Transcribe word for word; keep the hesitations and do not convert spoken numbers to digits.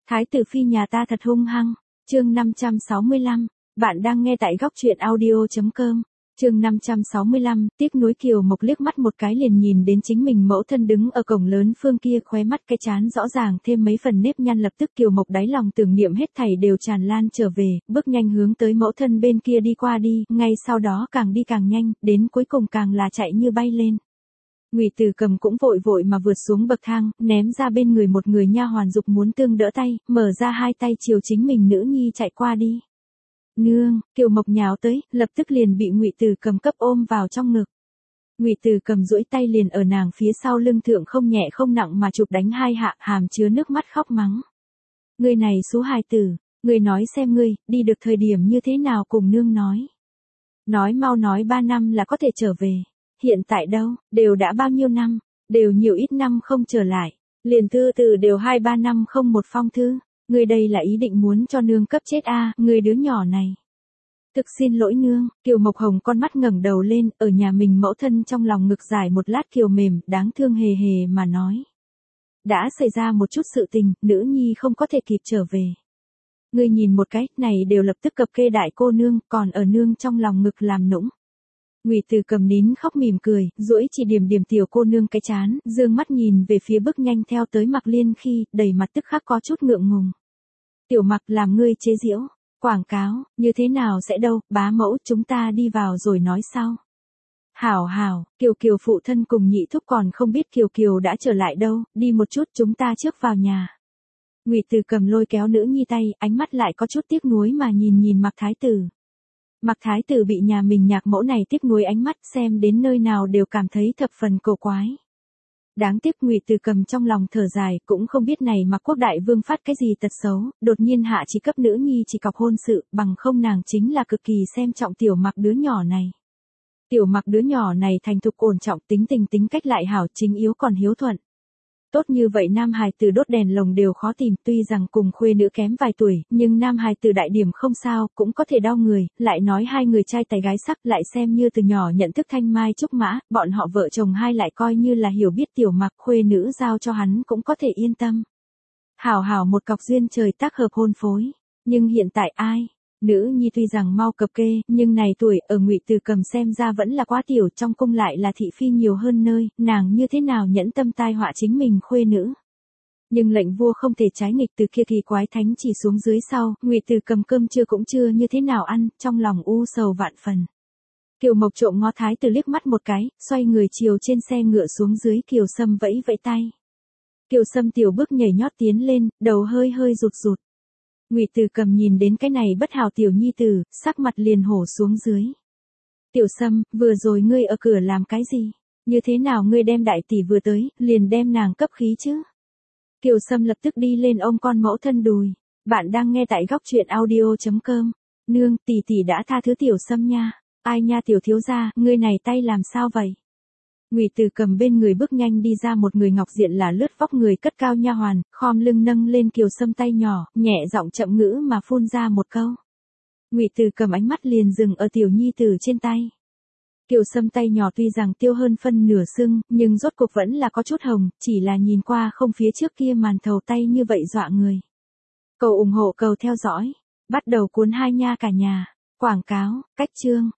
Thái tử phi nhà ta thật hung hăng. Chương năm trăm sáu mươi lăm, bạn đang nghe tại góc truyện audio chấm com. Chương năm trăm sáu mươi lăm, tiếc nuối. Kiều Mộc liếc mắt một cái liền nhìn đến chính mình mẫu thân đứng ở cổng lớn phương kia, khóe mắt cái trán rõ ràng thêm mấy phần nếp nhăn. Lập tức Kiều Mộc đáy lòng tưởng niệm hết thảy đều tràn lan trở về, bước nhanh hướng tới mẫu thân bên kia đi qua đi, ngay sau đó càng đi càng nhanh, đến cuối cùng càng là chạy như bay lên. Ngụy Từ Cầm cũng vội vội mà vượt xuống bậc thang, ném ra bên người một người nha hoàn dục muốn tương đỡ tay, mở ra hai tay chiều chính mình nữ nhi chạy qua đi. Nương, Kiều Mộc nhào tới, lập tức liền bị Ngụy Từ Cầm cấp ôm vào trong ngực. Ngụy Từ Cầm duỗi tay liền ở nàng phía sau lưng thượng không nhẹ không nặng mà chụp đánh hai hạ, hàm chứa nước mắt khóc mắng. Ngươi này xú hài tử, ngươi nói xem ngươi, đi được thời điểm như thế nào cùng nương nói. Nói mau nói ba năm là có thể trở về. Hiện tại đâu, đều đã bao nhiêu năm, đều nhiều ít năm không trở lại, liền thư từ đều hai ba năm không một phong thư, ngươi đây là ý định muốn cho nương cấp chết a, à, ngươi đứa nhỏ này. Thực xin lỗi nương, Kiều Mộc Hồng con mắt ngẩng đầu lên, ở nhà mình mẫu thân trong lòng ngực dài một lát kiều mềm, đáng thương hề hề mà nói. Đã xảy ra một chút sự tình, nữ nhi không có thể kịp trở về. Ngươi nhìn một cái, này đều lập tức cập kê đại cô nương, còn ở nương trong lòng ngực làm nũng. Ngụy Từ Cầm nín khóc mỉm cười, duỗi chỉ điểm điểm tiểu cô nương cái chán, dương mắt nhìn về phía bước nhanh theo tới Mặc Liên khi, đầy mặt tức khắc có chút ngượng ngùng. Tiểu Mặc làm ngươi chế giễu, quảng cáo, như thế nào sẽ đâu, bá mẫu, chúng ta đi vào rồi nói sau. Hảo hảo, Kiều Kiều phụ thân cùng nhị thúc còn không biết Kiều Kiều đã trở lại đâu, đi một chút chúng ta trước vào nhà. Ngụy Từ Cầm lôi kéo nữ nhi tay, ánh mắt lại có chút tiếc nuối mà nhìn nhìn Mặc Thái Tử. Mặc Thái Tử bị nhà mình nhạc mẫu này tiếc nuối ánh mắt xem đến nơi nào đều cảm thấy thập phần cổ quái. Đáng tiếc Ngụy Từ Cầm trong lòng thở dài, cũng không biết này Mặc Quốc đại vương phát cái gì tật xấu, đột nhiên hạ chỉ cấp nữ nhi chỉ cọc hôn sự, bằng không nàng chính là cực kỳ xem trọng tiểu Mặc đứa nhỏ này. Tiểu Mặc đứa nhỏ này thành thục ổn trọng, tính tình tính cách lại hảo, chính yếu còn hiếu thuận. Tốt như vậy nam hài tử đốt đèn lồng đều khó tìm, tuy rằng cùng khuê nữ kém vài tuổi, nhưng nam hài tử đại điểm không sao, cũng có thể đau người, lại nói hai người trai tài gái sắc, lại xem như từ nhỏ nhận thức thanh mai trúc mã, bọn họ vợ chồng hai lại coi như là hiểu biết tiểu Mặc, khuê nữ giao cho hắn cũng có thể yên tâm. Hảo hảo một cọc duyên trời tác hợp hôn phối, nhưng hiện tại ai? Nữ nhi tuy rằng mau cập kê, nhưng này tuổi ở Ngụy Từ Cầm xem ra vẫn là quá tiểu, trong cung lại là thị phi nhiều hơn nơi, nàng như thế nào nhẫn tâm tai họa chính mình khuê nữ. Nhưng lệnh vua không thể trái nghịch, từ kia kỳ quái thánh chỉ xuống dưới sau, Ngụy Từ Cầm cơm trưa cũng chưa như thế nào ăn, trong lòng u sầu vạn phần. Kiều Mộc trộm ngó Thái Tử liếc mắt một cái, xoay người chiều trên xe ngựa xuống dưới, Kiều Sâm vẫy vẫy tay. Kiều Sâm tiểu bước nhảy nhót tiến lên, đầu hơi hơi rụt rụt. Ngụy Từ Cầm nhìn đến cái này bất hảo tiểu nhi tử, sắc mặt liền hổ xuống dưới. Tiểu Sâm, vừa rồi ngươi ở cửa làm cái gì? Như thế nào ngươi đem đại tỷ vừa tới, liền đem nàng cấp khí chứ? Kiều Sâm lập tức đi lên ôm con mẫu thân đùi. Bạn đang nghe tại góc truyện audio chấm com. Nương, tỷ tỷ đã tha thứ Tiểu Sâm nha. Ai nha tiểu thiếu gia, ngươi này tay làm sao vậy? Ngụy Từ Cầm bên người bước nhanh đi ra một người ngọc diện là lướt vóc người cất cao nha hoàn, khom lưng nâng lên Kiều Sâm tay nhỏ, nhẹ giọng chậm ngữ mà phun ra một câu. Ngụy Từ Cầm ánh mắt liền dừng ở tiểu nhi tử trên tay. Kiều Sâm tay nhỏ tuy rằng tiêu hơn phân nửa sưng, nhưng rốt cuộc vẫn là có chút hồng, chỉ là nhìn qua không phía trước kia màn thầu tay như vậy dọa người. Cầu ủng hộ, cầu theo dõi, bắt đầu cuốn hai nha cả nhà. Quảng cáo, cách chương.